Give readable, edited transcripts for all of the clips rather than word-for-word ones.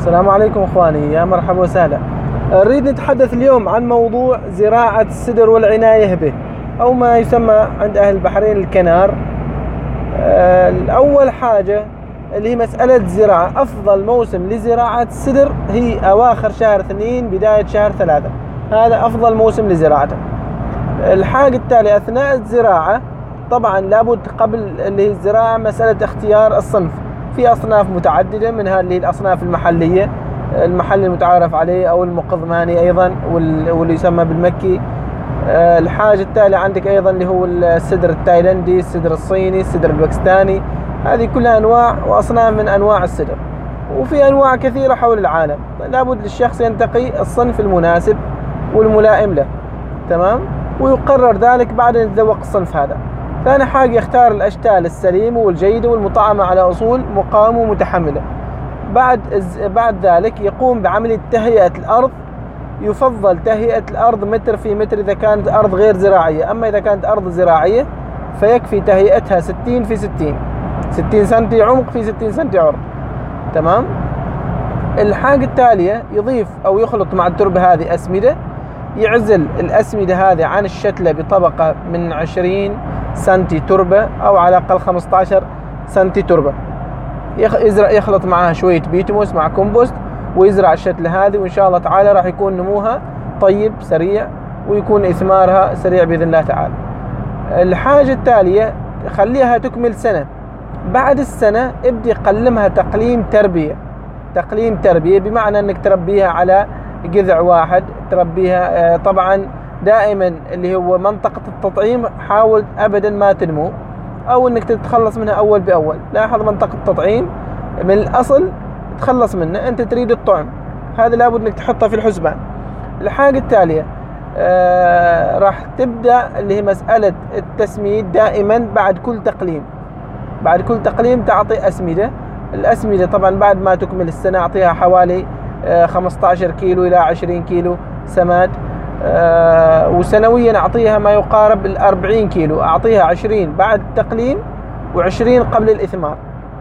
السلام عليكم اخواني، يا مرحبا وسهلا. نريد نتحدث اليوم عن موضوع زراعة السدر والعناية به، او ما يسمى عند اهل البحرين الكنار. اول حاجة اللي هي مسألة زراعة. افضل موسم لزراعة السدر هي اواخر شهر 2 بداية شهر 3، هذا افضل موسم لزراعته. الحاجة التالية اثناء الزراعة طبعا لابد قبل اللي هي الزراعة مسألة اختيار الصنف. في أصناف متعددة، منها اللي هي الأصناف المحلية، المحل المتعارف عليه أو المقضماني أيضا، واللي يسمى بالمكي. الحاجة التالية عندك أيضا اللي هو السدر التايلندي، السدر الصيني، السدر الباكستاني. هذه كلها أنواع وأصناف من أنواع السدر، وفي أنواع كثيرة حول العالم. لابد للشخص ينتقي الصنف المناسب والملائم له، تمام، ويقرر ذلك بعد أن يتذوق الصنف هذا. ثاني حاجة يختار الأشكال السليمة والجيدة والمطعمة على أصول مقاومة ومتحملة. بعد ذلك يقوم بعملية تهيئة الأرض. يفضل تهيئة الأرض متر في متر إذا كانت أرض غير زراعية، أما إذا كانت أرض زراعية فيكفي تهيئتها 60 في 60 سنتي عمق في 60 سنتي عرض، تمام. الحاجة التالية يضيف أو يخلط مع التربة هذه أسمدة. يعزل الأسمدة هذه عن الشتلة بطبقة من 20 سنتي تربة أو على الأقل 15 سنتي تربة. يخلط معها شوية بيتموس مع كومبوست ويزرع الشتلة هذه، وإن شاء الله تعالى راح يكون نموها طيب سريع ويكون إثمارها سريع بإذن الله تعالى. الحاجة التالية خليها تكمل سنة. بعد السنة ابدي قلمها تقليم تربية، بمعنى أنك تربيها على جذع واحد، تربيها طبعا دائما اللي هو منطقة التطعيم حاول أبدا ما تنمو، أو أنك تتخلص منها أول بأول. لاحظ منطقة التطعيم من الأصل تخلص منه، أنت تريد الطعم، هذا لابد أنك تحطها في الحسبان. الحاجة التالية راح تبدأ اللي هي مسألة التسميد. دائما بعد كل تقليم تعطي أسمدة. الأسمدة طبعا بعد ما تكمل السنة أعطيها حوالي 15 كيلو إلى 20 كيلو سماد، وسنويا أعطيها ما يقارب 40 كيلو. أعطيها 20 بعد التقليم و20 قبل الإثمار،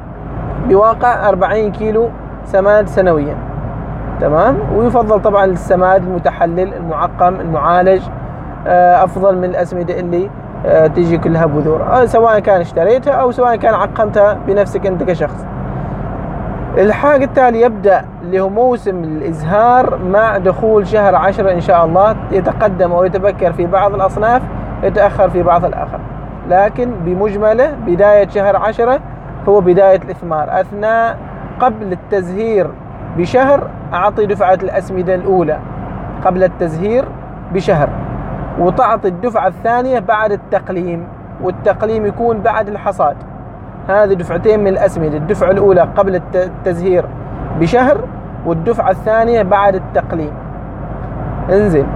بواقع 40 كيلو سماد سنويا، تمام. ويفضل طبعا السماد المتحلل المعقم المعالج، أفضل من الأسمدة اللي تيجي كلها بذور، سواء كان اشتريتها أو سواء كان عقمتها بنفسك أنت كشخص. الحاجة التالية يبدأ اللي هو موسم الإزهار مع دخول شهر 10 إن شاء الله. يتقدم أو يتبكر في بعض الأصناف، يتأخر في بعض الآخر، لكن بمجمله بداية شهر 10 هو بداية الإثمار. قبل التزهير بشهر أعطي دفعة الأسمدة الأولى قبل التزهير بشهر، وتعطي الدفعة الثانية بعد التقليم، والتقليم يكون بعد الحصاد. هذه دفعتين من الأسمدة، الدفعة الأولى قبل التزهير بشهر، والدفعة الثانية بعد التقليم. انزين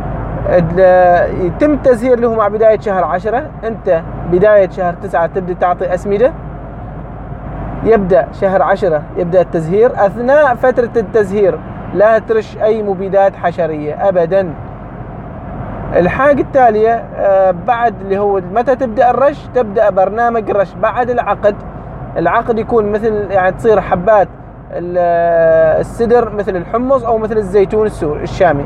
يتم التزهير له مع بداية شهر 10. انت بداية شهر 9 تبدأ تعطي أسمدة، يبدأ شهر 10 يبدأ التزهير. أثناء فترة التزهير لا ترش أي مبيدات حشرية أبدا. الحاجة التالية بعد اللي هو متى تبدأ الرش، تبدأ برنامج الرش بعد العقد يكون مثل يعني تصير حبات السدر مثل الحمص أو مثل الزيتون الشامي.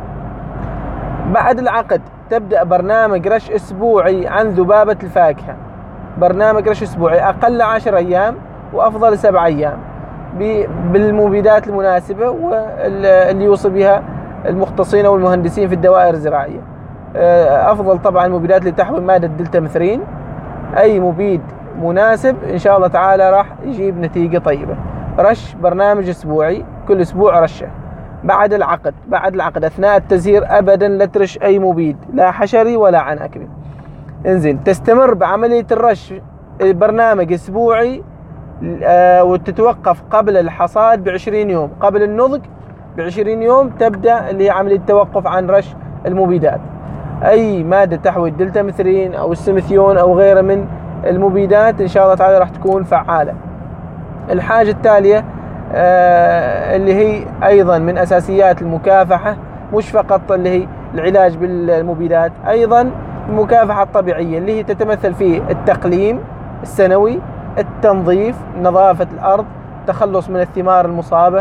بعد العقد تبدأ برنامج رش أسبوعي عن ذبابة الفاكهة، برنامج رش أسبوعي أقل 10 أيام وأفضل 7 أيام بالمبيدات المناسبة واللي يوصي بها المختصين والمهندسين في الدوائر الزراعية. أفضل طبعا المبيدات اللي تحوي مادة دلتاميثرين. أي مبيد مناسب إن شاء الله تعالى راح يجيب نتيجة طيبة. رش برنامج أسبوعي، كل أسبوع رشة. بعد العقد أثناء التزهير أبدا لا ترش أي مبيد، لا حشري ولا عناكبي. انزين تستمر بعملية الرش برنامج أسبوعي، وتتوقف قبل الحصاد ب20 يوم، قبل النضج ب20 يوم تبدأ اللي هي عملية التوقف عن رش المبيدات. أي مادة تحوي الدلتاميثرين أو السيميثيون أو غيره من المبيدات إن شاء الله تعالى راح تكون فعالة. الحاجة التالية اللي هي أيضا من أساسيات المكافحة، مش فقط اللي هي العلاج بالمبيدات، أيضا المكافحة الطبيعية اللي هي تتمثل في التقليم السنوي، التنظيف، نظافة الأرض، تخلص من الثمار المصابة،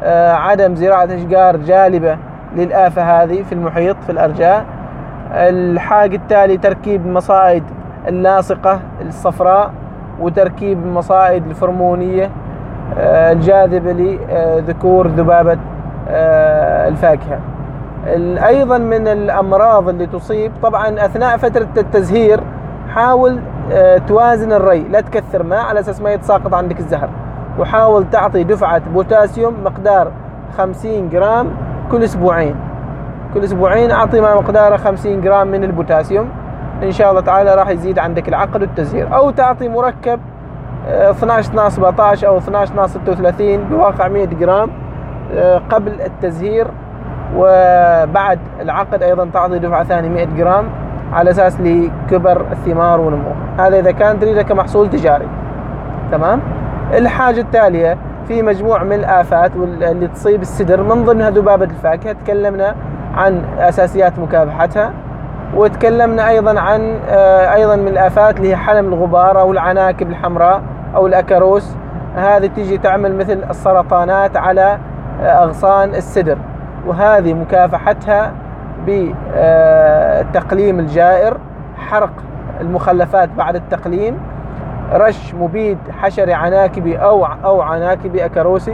عدم زراعة أشجار جالبة للآفة هذه في المحيط في الأرجاء. الحاجة التالي تركيب مصائد اللاصقة الصفراء، وتركيب المصائد الفرمونية الجاذبة لذكور ذبابة الفاكهة. أيضا من الأمراض اللي تصيب، طبعا أثناء فترة التزهير حاول توازن الري، لا تكثر ماء على أساس ما يتساقط عندك الزهر، وحاول تعطي دفعة بوتاسيوم مقدار 50 جرام كل أسبوعين. كل أسبوعين أعطي ما مقداره 50 جرام من البوتاسيوم، إن شاء الله تعالى راح يزيد عندك العقد والتزهير. أو تعطي مركب 12-17 أو 12-36 بواقع 100 جرام قبل التزهير، وبعد العقد أيضا تعطي دفعة ثانية 100 جرام على أساس لكبر الثمار ونموه. هذا إذا كان تريده كمحصول تجاري. تمام. الحاجة التالية في مجموعة من الآفات اللي تصيب السدر، من ضمنها ذبابة الفاكهة. تكلمنا عن أساسيات مكافحتها، وتكلمنا أيضا عن أيضا من الآفات اللي هي حلم الغبار أو العناكب الحمراء أو الأكاروس. هذه تيجي تعمل مثل السرطانات على أغصان السدر، وهذه مكافحتها بالتقليم الجائر، حرق المخلفات بعد التقليم، رش مبيد حشري عناكبي أو عناكبي أكاروسي،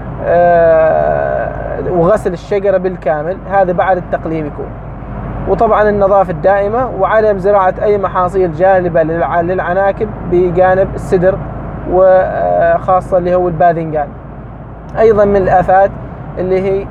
وغسل الشجرة بالكامل. هذا بعد التقليم يكون. وطبعا النظافة الدائمة، وعدم زراعة أي محاصيل جالبة للعناكب بجانب السدر، وخاصة اللي هو الباذنجان. أيضا من الآفات اللي هي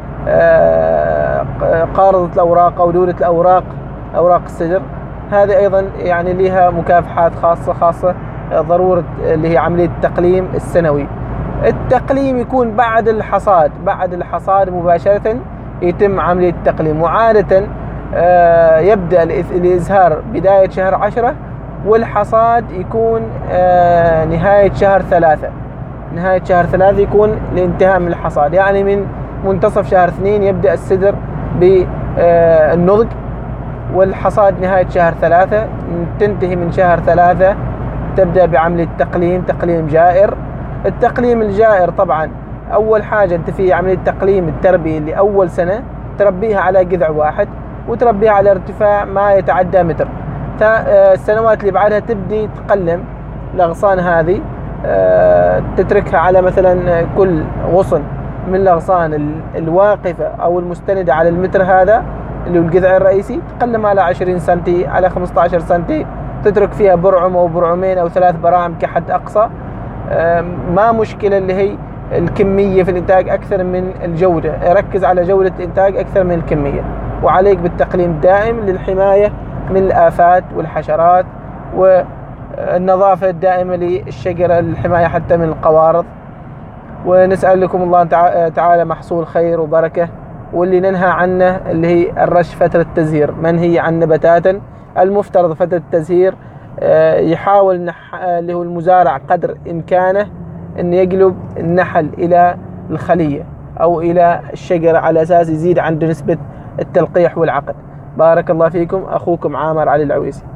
قارضة الأوراق أو دودة الأوراق، أوراق السدر. هذه أيضا يعني لها مكافحات خاصة ضرورة اللي هي عملية التقليم السنوي. التقليم يكون بعد الحصاد، بعد الحصاد مباشرة يتم عملية التقليم، وعادة يبدأ الإزهار بداية شهر 10، والحصاد يكون نهاية شهر 3. نهاية شهر 3 يكون الانتهاء من الحصاد، يعني من منتصف شهر 2 يبدأ السدر بالنضج، والحصاد نهاية شهر 3. تنتهي من شهر 3 تبدأ بعملية تقليم جائر. التقليم الجائر طبعا أول حاجة أنت في عملية تقليم التربية لأول سنة تربيها على جذع واحد، وتربيها على ارتفاع ما يتعدى متر. السنوات اللي بعدها تبدي تقلم الأغصان هذه، تتركها على مثلا كل غصن من الأغصان الواقفة أو المستندة على المتر هذا اللي هو الجذع الرئيسي، تقلمها على 20 سنتي على 15 سنتي، تترك فيها برعم أو برعمين أو 3 براعم كحد أقصى. ما مشكلة اللي هي الكمية في الإنتاج أكثر من الجودة، ركز على جودة الإنتاج أكثر من الكمية، وعليك بالتقليم الدائم للحماية من الآفات والحشرات، والنظافة الدائمة للشجرة للحماية حتى من القوارض. ونسأل لكم الله تعالى محصول خير وبركة. واللي ننهى عنه اللي هي الرش فترة التزهير، منهي عنه بتاتا. المفترض فترة التزهير يحاول اللي هو المزارع قدر إمكانه أن يقلب النحل إلى الخلية أو إلى الشجرة على أساس يزيد عنده نسبة التلقيح والعقد. بارك الله فيكم. أخوكم عامر علي العويسي.